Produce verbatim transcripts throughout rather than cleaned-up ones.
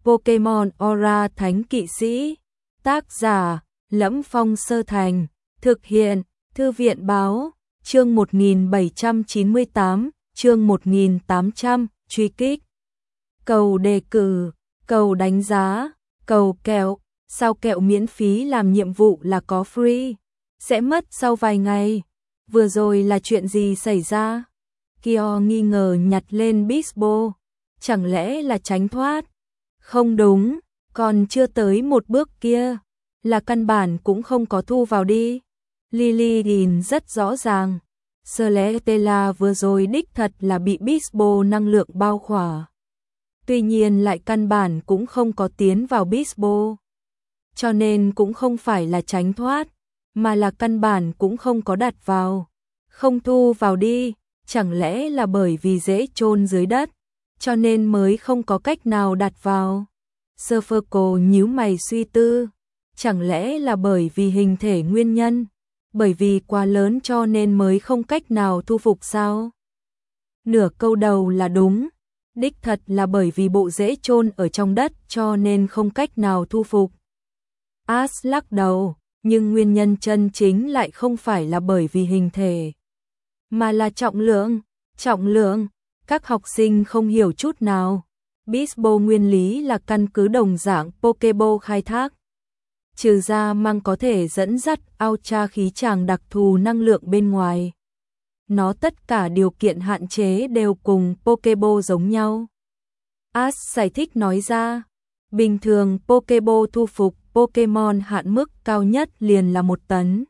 Pokemon Aura Thánh Kỵ Sĩ. Tác giả: Lẫm Phong Sơ Thành. Thực hiện: Thư viện báo. Chương một nghìn bảy trăm chín mươi tám, chương một nghìn tám trăm, truy kích. Cầu đề cử, cầu đánh giá, cầu kẹo. Sao kẹo miễn phí làm nhiệm vụ là có free? Sẽ mất sau vài ngày. Vừa rồi là chuyện gì xảy ra? Kyo nghi ngờ nhặt lên Bisbo. Chẳng lẽ là tránh thoát? Không đúng, còn chưa tới một bước kia. Là căn bản cũng không có thu vào đi. Lily nhìn rất rõ ràng. Celesteela vừa rồi đích thật là bị Bisbo năng lượng bao khỏa. Tuy nhiên lại căn bản cũng không có tiến vào Bisbo. Cho nên cũng không phải là tránh thoát, mà là căn bản cũng không có đặt vào. Không thu vào đi, chẳng lẽ là bởi vì dễ chôn dưới đất, cho nên mới không có cách nào đặt vào. Surferco nhíu mày suy tư, chẳng lẽ là bởi vì hình thể nguyên nhân, bởi vì quá lớn cho nên mới không cách nào thu phục sao? Nửa câu đầu là đúng, đích thật là bởi vì bộ rễ chôn ở trong đất cho nên không cách nào thu phục. Ash lắc đầu, nhưng nguyên nhân chân chính lại không phải là bởi vì hình thể, mà là trọng lượng. Trọng lượng, các học sinh không hiểu chút nào. Bisbo nguyên lý là căn cứ đồng dạng Pokeball khai thác. Trừ ra mang có thể dẫn dắt Ultra khí tràng đặc thù năng lượng bên ngoài. Nó tất cả điều kiện hạn chế đều cùng Pokeball giống nhau. Ash giải thích nói ra, bình thường Pokeball thu phục Pokemon hạn mức cao nhất liền là một tấn.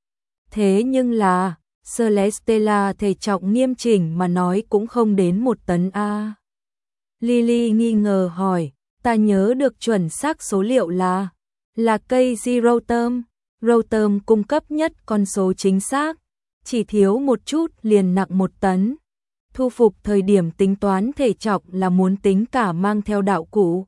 Thế nhưng là, Celesteela thể trọng nghiêm chỉnh mà nói cũng không đến một tấn a. Lily nghi ngờ hỏi, ta nhớ được chuẩn xác số liệu là, là cây Rotom. Rotom cung cấp nhất con số chính xác, chỉ thiếu một chút liền nặng một tấn. Thu phục thời điểm tính toán thể trọng là muốn tính cả mang theo đạo cụ.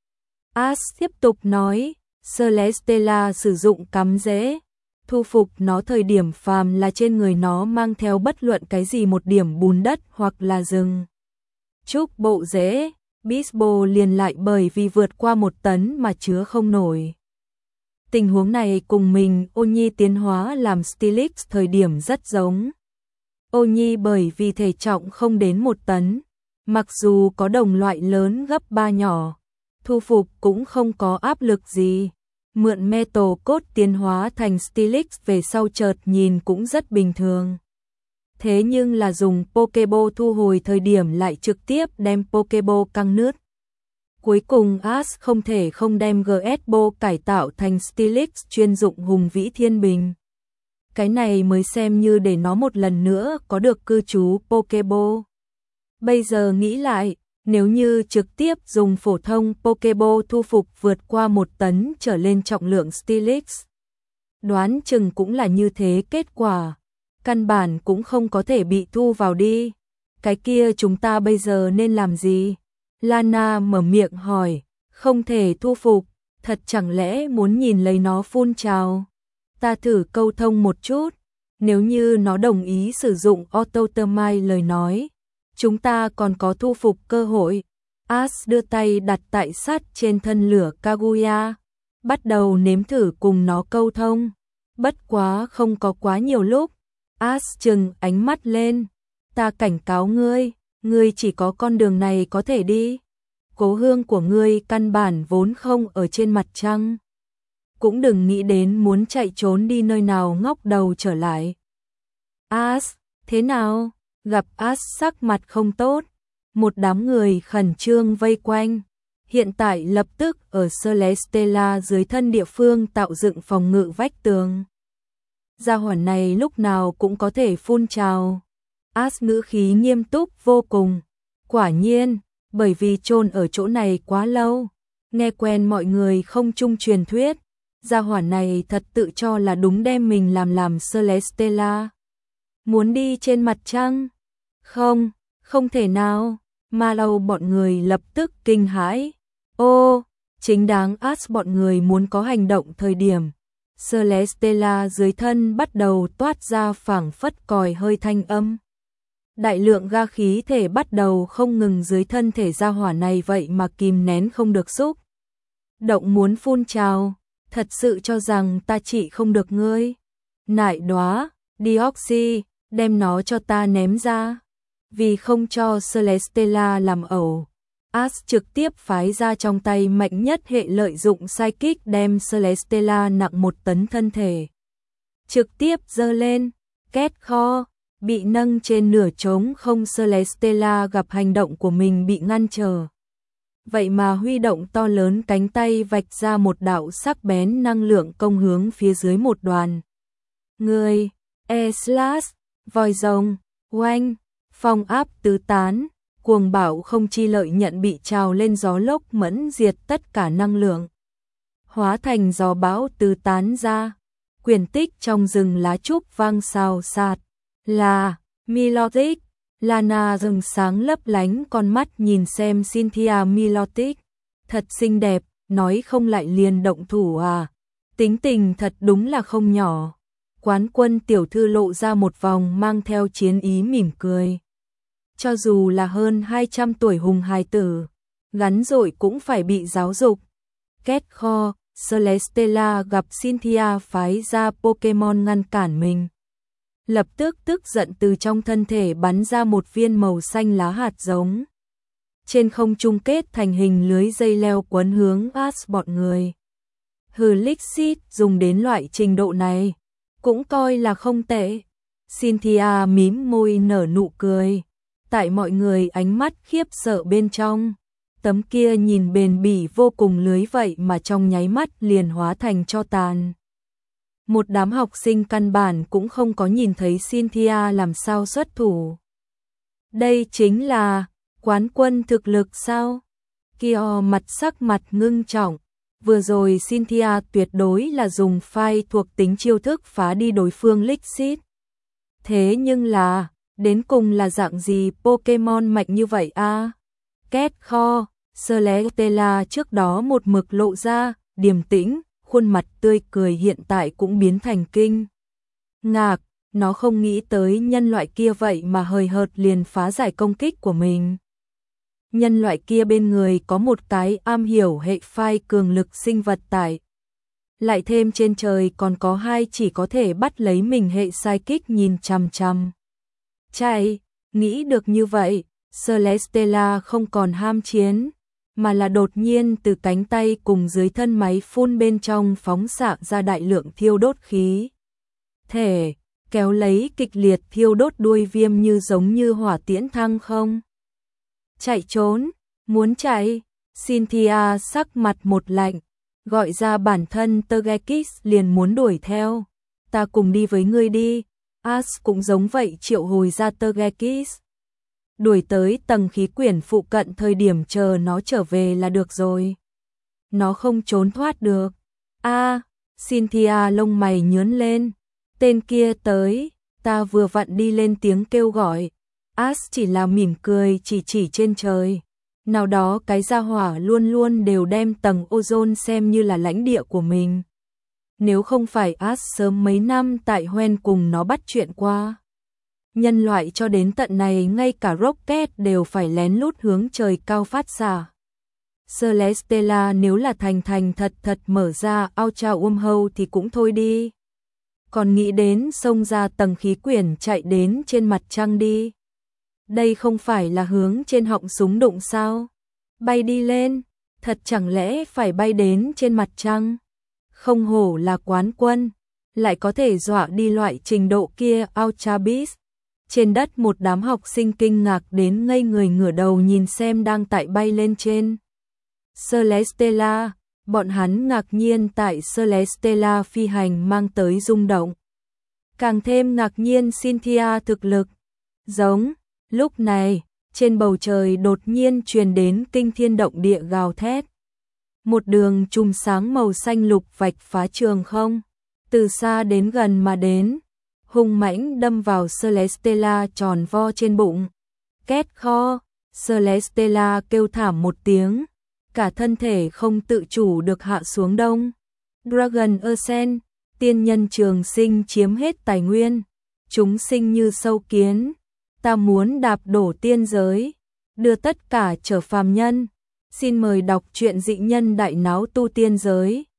Ash tiếp tục nói, Celesteela sử dụng cắm rễ. Thu phục nó thời điểm phàm là trên người nó mang theo bất luận cái gì một điểm bùn đất hoặc là rừng trúc bộ rễ, Bisbo liền lại bởi vì vượt qua một tấn mà chứa không nổi. Tình huống này cùng mình Ô Nhi tiến hóa làm Steelix thời điểm rất giống. Ô Nhi bởi vì thể trọng không đến một tấn, mặc dù có đồng loại lớn gấp ba nhỏ, thu phục cũng không có áp lực gì. Mượn Metal Code tiến hóa thành Steelix về sau chợt nhìn cũng rất bình thường. Thế nhưng là dùng Pokeball thu hồi thời điểm lại trực tiếp đem Pokeball căng nứt. Cuối cùng Ash không thể không đem giê ét bê ô cải tạo thành Steelix chuyên dụng hùng vĩ thiên bình. Cái này mới xem như để nó một lần nữa có được cư trú Pokeball. Bây giờ nghĩ lại, nếu như trực tiếp dùng phổ thông Pokeball thu phục vượt qua một tấn trở lên trọng lượng Steelix, đoán chừng cũng là như thế kết quả. Căn bản cũng không có thể bị thu vào đi. Cái kia chúng ta bây giờ nên làm gì? Lana mở miệng hỏi, không thể thu phục, thật chẳng lẽ muốn nhìn lấy nó phun trào? Ta thử câu thông một chút, nếu như nó đồng ý sử dụng Auto Termite lời nói, chúng ta còn có thu phục cơ hội. Ash đưa tay đặt tại sát trên thân lửa Kaguya, bắt đầu nếm thử cùng nó câu thông. Bất quá không có quá nhiều lúc, Ash trừng ánh mắt lên, ta cảnh cáo ngươi, ngươi chỉ có con đường này có thể đi. Cố hương của ngươi căn bản vốn không ở trên mặt trăng. Cũng đừng nghĩ đến muốn chạy trốn đi nơi nào ngóc đầu trở lại. Ash, thế nào? Gặp Ash sắc mặt không tốt, một đám người khẩn trương vây quanh. Hiện tại lập tức ở Celesteela dưới thân địa phương tạo dựng phòng ngự vách tường. Gia hỏa này lúc nào cũng có thể phun trào. Ash ngữ khí nghiêm túc vô cùng. Quả nhiên, bởi vì chôn ở chỗ này quá lâu, nghe quen mọi người không chung truyền thuyết, gia hỏa này thật tự cho là đúng đem mình làm làm Celesteela. Muốn đi trên mặt trăng? Không, không thể nào. Ma Lâu bọn người lập tức kinh hãi. Ô, chính đáng Ash bọn người muốn có hành động thời điểm, Celesteela dưới thân bắt đầu toát ra phảng phất còi hơi thanh âm. Đại lượng ga khí thể bắt đầu không ngừng dưới thân thể gia hỏa này vậy mà kìm nén không được xúc động muốn phun trào, thật sự cho rằng ta trị không được ngươi. Nại đóa, Deoxy, đem nó cho ta ném ra. Vì không cho Celestella làm ẩu, Ash trực tiếp phái ra trong tay mạnh nhất hệ lợi dụng psychic đem Celestella nặng một tấn thân thể. Trực tiếp giơ lên, két kho, bị nâng trên nửa trống không. Celestella gặp hành động của mình bị ngăn trở. Vậy mà huy động to lớn cánh tay vạch ra một đạo sắc bén năng lượng công hướng phía dưới một đoàn. Người, E-Slash, vòi rồng, oanh, phong áp tứ tán, cuồng bạo không chi lợi nhận bị trào lên gió lốc mẫn diệt tất cả năng lượng. Hóa thành gió bão tứ tán ra, quyền tích trong rừng lá trúc vang xào xạc. Là, Milotic, Lana rừng sáng lấp lánh con mắt nhìn xem Cynthia Milotic. Thật xinh đẹp, nói không lại liền động thủ à. Tính tình thật đúng là không nhỏ. Quán Quân tiểu thư lộ ra một vòng mang theo chiến ý mỉm cười. Cho dù là hơn hai trăm tuổi hùng hài tử, gắn rồi cũng phải bị giáo dục. Két kho, Celestella gặp Cynthia phái ra Pokemon ngăn cản mình. Lập tức tức giận từ trong thân thể bắn ra một viên màu xanh lá hạt giống. Trên không trung kết thành hình lưới dây leo quấn hướng Ash bọn người. Hừ, Lixit dùng đến loại trình độ này, cũng coi là không tệ. Cynthia mím môi nở nụ cười. Tại mọi người ánh mắt khiếp sợ bên trong, tấm kia nhìn bền bỉ vô cùng lưới vậy mà trong nháy mắt liền hóa thành tro tàn. Một đám học sinh căn bản cũng không có nhìn thấy Cynthia làm sao xuất thủ. Đây chính là Quán Quân thực lực sao? Kyo mặt sắc mặt ngưng trọng. Vừa rồi Cynthia tuyệt đối là dùng phai thuộc tính chiêu thức phá đi đối phương Lixit. Thế nhưng là, đến cùng là dạng gì Pokemon mạnh như vậy a? À? Két kho, Celestella trước đó một mực lộ ra, điềm tĩnh, khuôn mặt tươi cười hiện tại cũng biến thành kinh ngạc, nó không nghĩ tới nhân loại kia vậy mà hời hợt liền phá giải công kích của mình. Nhân loại kia bên người có một cái am hiểu hệ phai cường lực sinh vật tại. Lại thêm trên trời còn có hai chỉ có thể bắt lấy mình hệ psychic nhìn chằm chằm. Chạy, nghĩ được như vậy, Celestella không còn ham chiến, mà là đột nhiên từ cánh tay cùng dưới thân máy phun bên trong phóng xạ ra đại lượng thiêu đốt khí. Thể, kéo lấy kịch liệt thiêu đốt đuôi viêm như giống như hỏa tiễn thăng không. Chạy trốn, muốn chạy, Cynthia sắc mặt một lạnh, gọi ra bản thân Togekiss liền muốn đuổi theo. Ta cùng đi với ngươi đi. Ash cũng giống vậy triệu hồi ra Togekiss. Đuổi tới tầng khí quyển phụ cận thời điểm chờ nó trở về là được rồi. Nó không trốn thoát được. A, à, Cynthia lông mày nhướng lên. Tên kia tới, ta vừa vặn đi lên tiếng kêu gọi. Ash chỉ là mỉm cười chỉ chỉ trên trời. Nào đó cái gia hỏa luôn luôn đều đem tầng ozone xem như là lãnh địa của mình. Nếu không phải Ash sớm mấy năm tại Hoenn cùng nó bắt chuyện qua. Nhân loại cho đến tận này ngay cả rocket đều phải lén lút hướng trời cao phát xạ. Celestella nếu là thành thành thật thật mở ra Ultra Wormhole thì cũng thôi đi. Còn nghĩ đến xông ra tầng khí quyển chạy đến trên mặt trăng đi. Đây không phải là hướng trên họng súng đụng sao? Bay đi lên, thật chẳng lẽ phải bay đến trên mặt trăng? Không hổ là Quán Quân, lại có thể dọa đi loại trình độ kia. Ultra Beast. Trên đất một đám học sinh kinh ngạc đến ngây người ngửa đầu nhìn xem đang tại bay lên trên Celestella, bọn hắn ngạc nhiên tại Celestella phi hành mang tới rung động. Càng thêm ngạc nhiên Cynthia thực lực. Giống, lúc này, trên bầu trời đột nhiên truyền đến kinh thiên động địa gào thét. Một đường chùm sáng màu xanh lục vạch phá trường không, từ xa đến gần mà đến, hung mãnh đâm vào Celestella tròn vo trên bụng. Két kho, Celestella kêu thảm một tiếng, cả thân thể không tự chủ được hạ xuống đông. Dragon Ascent, tiên nhân trường sinh chiếm hết tài nguyên, chúng sinh như sâu kiến, ta muốn đạp đổ tiên giới, đưa tất cả trở phàm nhân. Xin mời đọc truyện Dị Nhân Đại Náo Tu Tiên Giới.